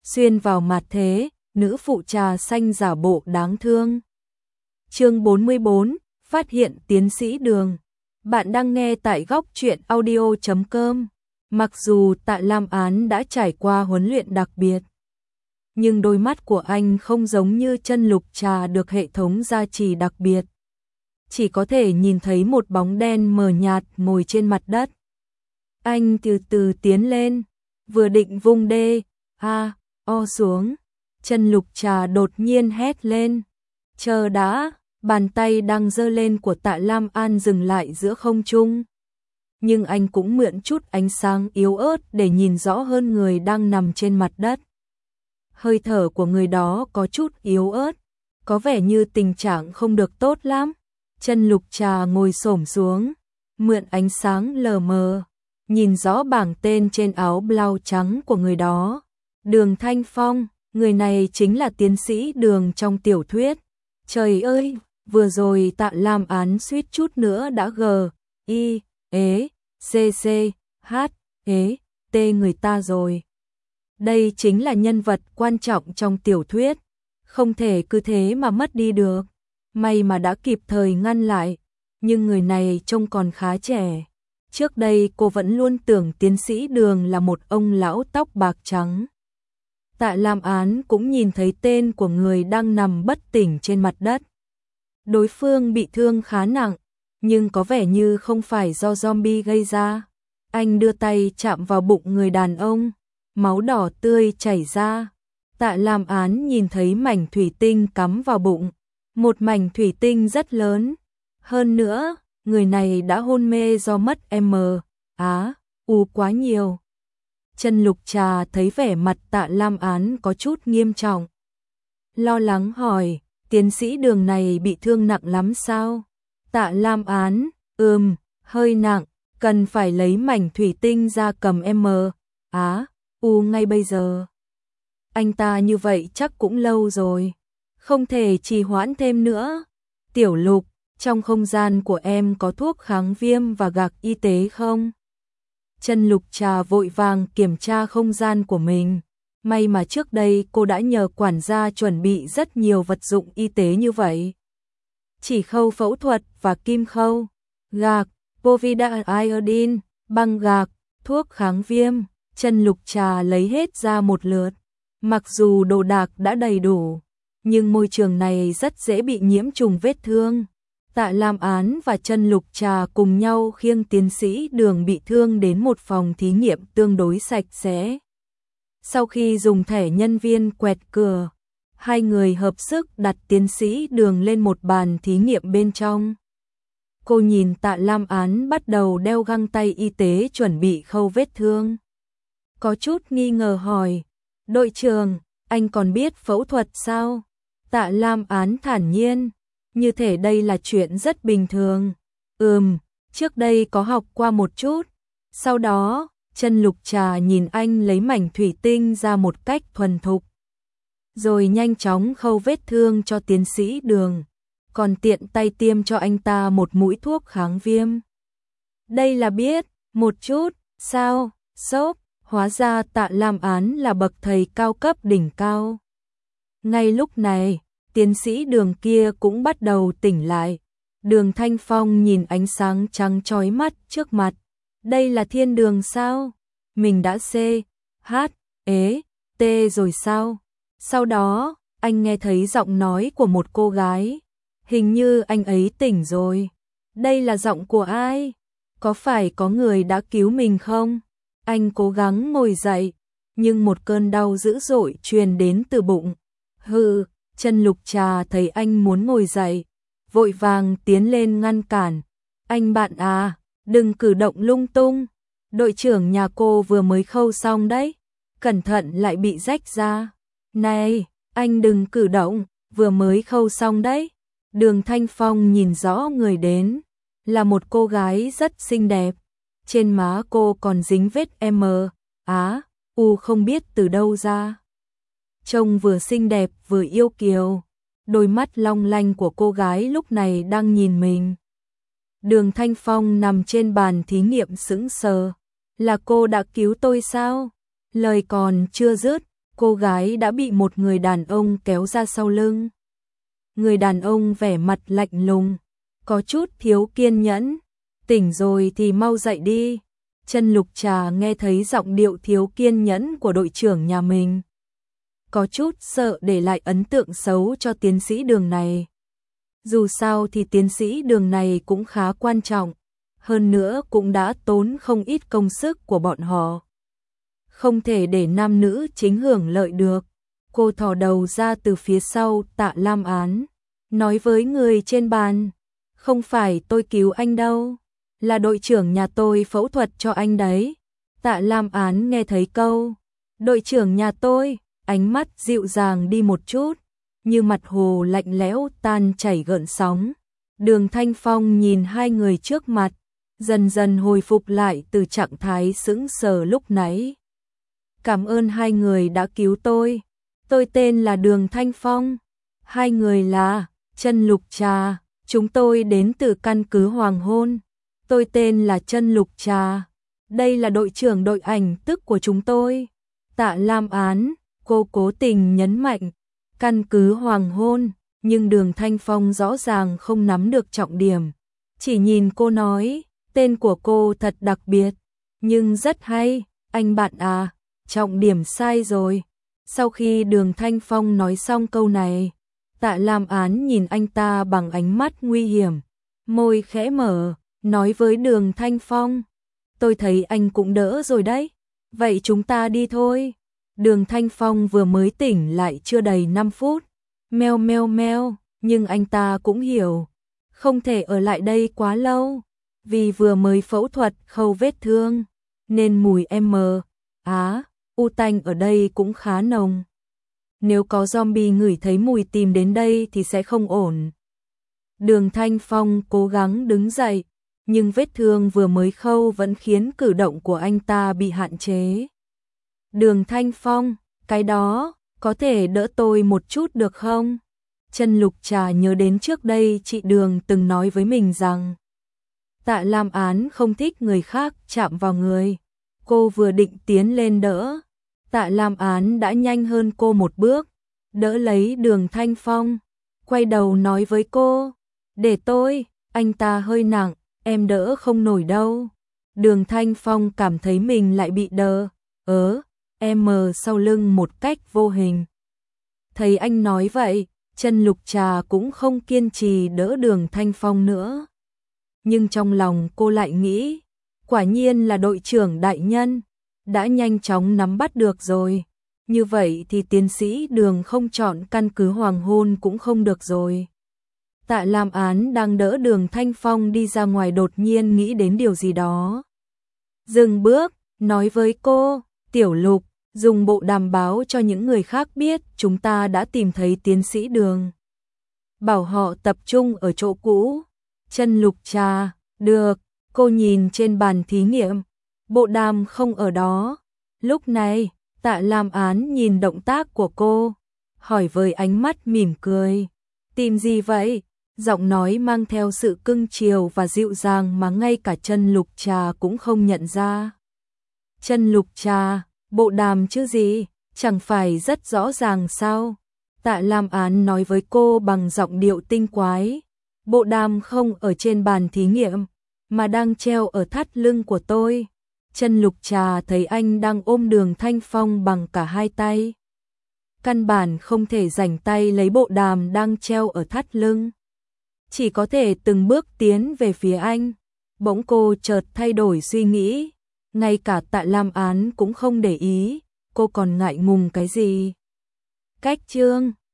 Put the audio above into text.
xuyên vào mặt thế, nữ phụ trà xanh giả bộ đáng thương. Chương 44, phát hiện tiến sĩ Đường. Bạn đang nghe tại góc truyện audio.com. Mặc dù Tạ Lam Án đã trải qua huấn luyện đặc biệt, nhưng đôi mắt của anh không giống như Chân Lục Trà được hệ thống gia trì đặc biệt. Chỉ có thể nhìn thấy một bóng đen mờ nhạt ngồi trên mặt đất. Anh từ từ tiến lên, vừa định vung o xuống, Chân Lục Trà đột nhiên hét lên. Chờ đã, bàn tay đang giơ lên của Tạ Lam An dừng lại giữa không trung. Nhưng anh cũng mượn chút ánh sáng yếu ớt để nhìn rõ hơn người đang nằm trên mặt đất. Hơi thở của người đó có chút yếu ớt, có vẻ như tình trạng không được tốt lắm. Chân Lục Trà ngồi xổm xuống, mượn ánh sáng lờ mờ, nhìn rõ bảng tên trên áo blau trắng của người đó. Đường Thanh Phong, người này chính là tiến sĩ Đường trong tiểu thuyết. Trời ơi, vừa rồi Tạ Lam Án suýt chút nữa đã T người ta rồi. Đây chính là nhân vật quan trọng trong tiểu thuyết, không thể cứ thế mà mất đi được. May mà đã kịp thời ngăn lại, nhưng người này trông còn khá trẻ. Trước đây cô vẫn luôn tưởng tiến sĩ Đường là một ông lão tóc bạc trắng. Tạ Lam Án cũng nhìn thấy tên của người đang nằm bất tỉnh trên mặt đất. Đối phương bị thương khá nặng, nhưng có vẻ như không phải do zombie gây ra. Anh đưa tay chạm vào bụng người đàn ông, máu đỏ tươi chảy ra. Tạ Lam Án nhìn thấy mảnh thủy tinh cắm vào bụng, một mảnh thủy tinh rất lớn. Hơn nữa, người này đã hôn mê do mất quá nhiều. Chân Lục Trà thấy vẻ mặt Tạ Lam Án có chút nghiêm trọng, lo lắng hỏi, tiến sĩ Đường này bị thương nặng lắm sao? Tạ Lam Án, hơi nặng, cần phải lấy mảnh thủy tinh ra cầm ngay bây giờ. Anh ta như vậy chắc cũng lâu rồi, không thể trì hoãn thêm nữa. Tiểu Lục, trong không gian của em có thuốc kháng viêm và gạc y tế không? Chân Lục Trà vội vàng kiểm tra không gian của mình. May mà trước đây cô đã nhờ quản gia chuẩn bị rất nhiều vật dụng y tế như vậy. Chỉ khâu phẫu thuật và kim khâu, gạc, povidone iodine, băng gạc, thuốc kháng viêm. Chân Lục Trà lấy hết ra một lượt. Mặc dù đồ đạc đã đầy đủ, nhưng môi trường này rất dễ bị nhiễm trùng vết thương. Tạ Lam Án và Chân Lục Trà cùng nhau khiêng tiến sĩ Đường bị thương đến một phòng thí nghiệm tương đối sạch sẽ. Sau khi dùng thẻ nhân viên quẹt cửa, hai người hợp sức đặt tiến sĩ Đường lên một bàn thí nghiệm bên trong. Cô nhìn Tạ Lam Án bắt đầu đeo găng tay y tế chuẩn bị khâu vết thương. Có chút nghi ngờ hỏi, đội trưởng, anh còn biết phẫu thuật sao? Tạ Lam Án thản nhiên, như thể đây là chuyện rất bình thường. Trước đây có học qua một chút. Sau đó, Chân Lục Trà nhìn anh lấy mảnh thủy tinh ra một cách thuần thục, rồi nhanh chóng khâu vết thương cho tiến sĩ Đường, còn tiện tay tiêm cho anh ta một mũi thuốc kháng viêm. Đây là biết một chút, sao? Sốp, hóa ra Tạ Lam Án là bậc thầy cao cấp đỉnh cao. Ngay lúc này, tiến sĩ Đường kia cũng bắt đầu tỉnh lại. Đường Thanh Phong nhìn ánh sáng trắng chói mắt trước mặt. Đây là thiên đường sao? Mình đã rồi sao? Sau đó, anh nghe thấy giọng nói của một cô gái. Hình như anh ấy tỉnh rồi. Đây là giọng của ai? Có phải có người đã cứu mình không? Anh cố gắng ngồi dậy, nhưng một cơn đau dữ dội truyền đến từ bụng. Chân Lục Trà thấy anh muốn ngồi dậy, vội vàng tiến lên ngăn cản. Anh bạn à, đừng cử động lung tung. Đội trưởng nhà cô vừa mới khâu xong đấy, cẩn thận lại bị rách ra. Này, anh đừng cử động, vừa mới khâu xong đấy. Đường Thanh Phong nhìn rõ người đến, là một cô gái rất xinh đẹp. Trên má cô còn dính vết không biết từ đâu ra. Trông vừa xinh đẹp vừa yêu kiều, đôi mắt long lanh của cô gái lúc này đang nhìn mình. Đường Thanh Phong nằm trên bàn thí nghiệm sững sờ. Là cô đã cứu tôi sao? Lời còn chưa dứt, cô gái đã bị một người đàn ông kéo ra sau lưng. Người đàn ông vẻ mặt lạnh lùng, có chút thiếu kiên nhẫn. Tỉnh rồi thì mau dậy đi. Chân Lục Trà nghe thấy giọng điệu thiếu kiên nhẫn của đội trưởng nhà mình. Có chút sợ để lại ấn tượng xấu cho tiến sĩ Đường này. Dù sao thì tiến sĩ Đường này cũng khá quan trọng. Hơn nữa cũng đã tốn không ít công sức của bọn họ. Không thể để nam nữ chính hưởng lợi được. Cô thò đầu ra từ phía sau Tạ Lam Án, nói với người trên bàn. Không phải tôi cứu anh đâu, là đội trưởng nhà tôi phẫu thuật cho anh đấy. Tạ Lam Án nghe thấy câu đội trưởng nhà tôi, ánh mắt dịu dàng đi một chút, như mặt hồ lạnh lẽo tan chảy gợn sóng. Đường Thanh Phong nhìn hai người trước mặt, dần dần hồi phục lại từ trạng thái sững sờ lúc nãy. Cảm ơn hai người đã cứu tôi. Tôi tên là Đường Thanh Phong. Hai người là Chân Lục Trà. Chúng tôi đến từ căn cứ Hoàng Hôn. Tôi tên là Chân Lục Trà. Đây là đội trưởng đội ảnh tức của chúng tôi. Tạ Lam Án, cô cố tình nhấn mạnh căn cứ Hoàng Hôn, nhưng Đường Thanh Phong rõ ràng không nắm được trọng điểm. Chỉ nhìn cô nói, tên của cô thật đặc biệt, nhưng rất hay, anh bạn à, trọng điểm sai rồi. Sau khi Đường Thanh Phong nói xong câu này, Tạ Lam Án nhìn anh ta bằng ánh mắt nguy hiểm, môi khẽ mở, nói với Đường Thanh Phong, tôi thấy anh cũng đỡ rồi đấy, vậy chúng ta đi thôi. Đường Thanh Phong vừa mới tỉnh lại chưa đầy 5 phút, meo meo meo, nhưng anh ta cũng hiểu, không thể ở lại đây quá lâu, vì vừa mới phẫu thuật khâu vết thương, nên mùi u tanh ở đây cũng khá nồng. Nếu có zombie ngửi thấy mùi tìm đến đây thì sẽ không ổn. Đường Thanh Phong cố gắng đứng dậy, nhưng vết thương vừa mới khâu vẫn khiến cử động của anh ta bị hạn chế. Đường Thanh Phong, cái đó, có thể đỡ tôi một chút được không? Chân Lục Trà nhớ đến trước đây chị Đường từng nói với mình rằng Tạ Lam Án không thích người khác chạm vào người. Cô vừa định tiến lên đỡ, Tạ Lam Án đã nhanh hơn cô một bước, đỡ lấy Đường Thanh Phong, quay đầu nói với cô, để tôi, anh ta hơi nặng, em đỡ không nổi đâu. Đường Thanh Phong cảm thấy mình lại bị đờ, sau lưng một cách vô hình. Thấy anh nói vậy, Chân Lục Trà cũng không kiên trì đỡ Đường Thanh Phong nữa. Nhưng trong lòng cô lại nghĩ, quả nhiên là đội trưởng đại nhân, đã nhanh chóng nắm bắt được rồi. Như vậy thì tiến sĩ Đường không chọn căn cứ Hoàng Hôn cũng không được rồi. Tạ Lam Án đang đỡ Đường Thanh Phong đi ra ngoài đột nhiên nghĩ đến điều gì đó. Dừng bước, nói với cô, Tiểu Lục, dùng bộ đàm báo cho những người khác biết chúng ta đã tìm thấy tiến sĩ Đường. Bảo họ tập trung ở chỗ cũ. Chân Lục Trà, được, cô nhìn trên bàn thí nghiệm, bộ đàm không ở đó. Lúc này, Tạ Lam Án nhìn động tác của cô, hỏi với ánh mắt mỉm cười, tìm gì vậy? Giọng nói mang theo sự cưng chiều và dịu dàng mà ngay cả Chân Lục Trà cũng không nhận ra. Chân Lục Trà, bộ đàm chứ gì, chẳng phải rất rõ ràng sao? Tạ Lam Án nói với cô bằng giọng điệu tinh quái, bộ đàm không ở trên bàn thí nghiệm, mà đang treo ở thắt lưng của tôi. Chân Lục Trà thấy anh đang ôm Đường Thanh Phong bằng cả hai tay. Căn bản không thể rảnh tay lấy bộ đàm đang treo ở thắt lưng. Chỉ có thể từng bước tiến về phía anh. Bỗng cô chợt thay đổi suy nghĩ. Ngay cả Tạ Lam Án cũng không để ý. Cô còn ngại ngùng cái gì? Cách chương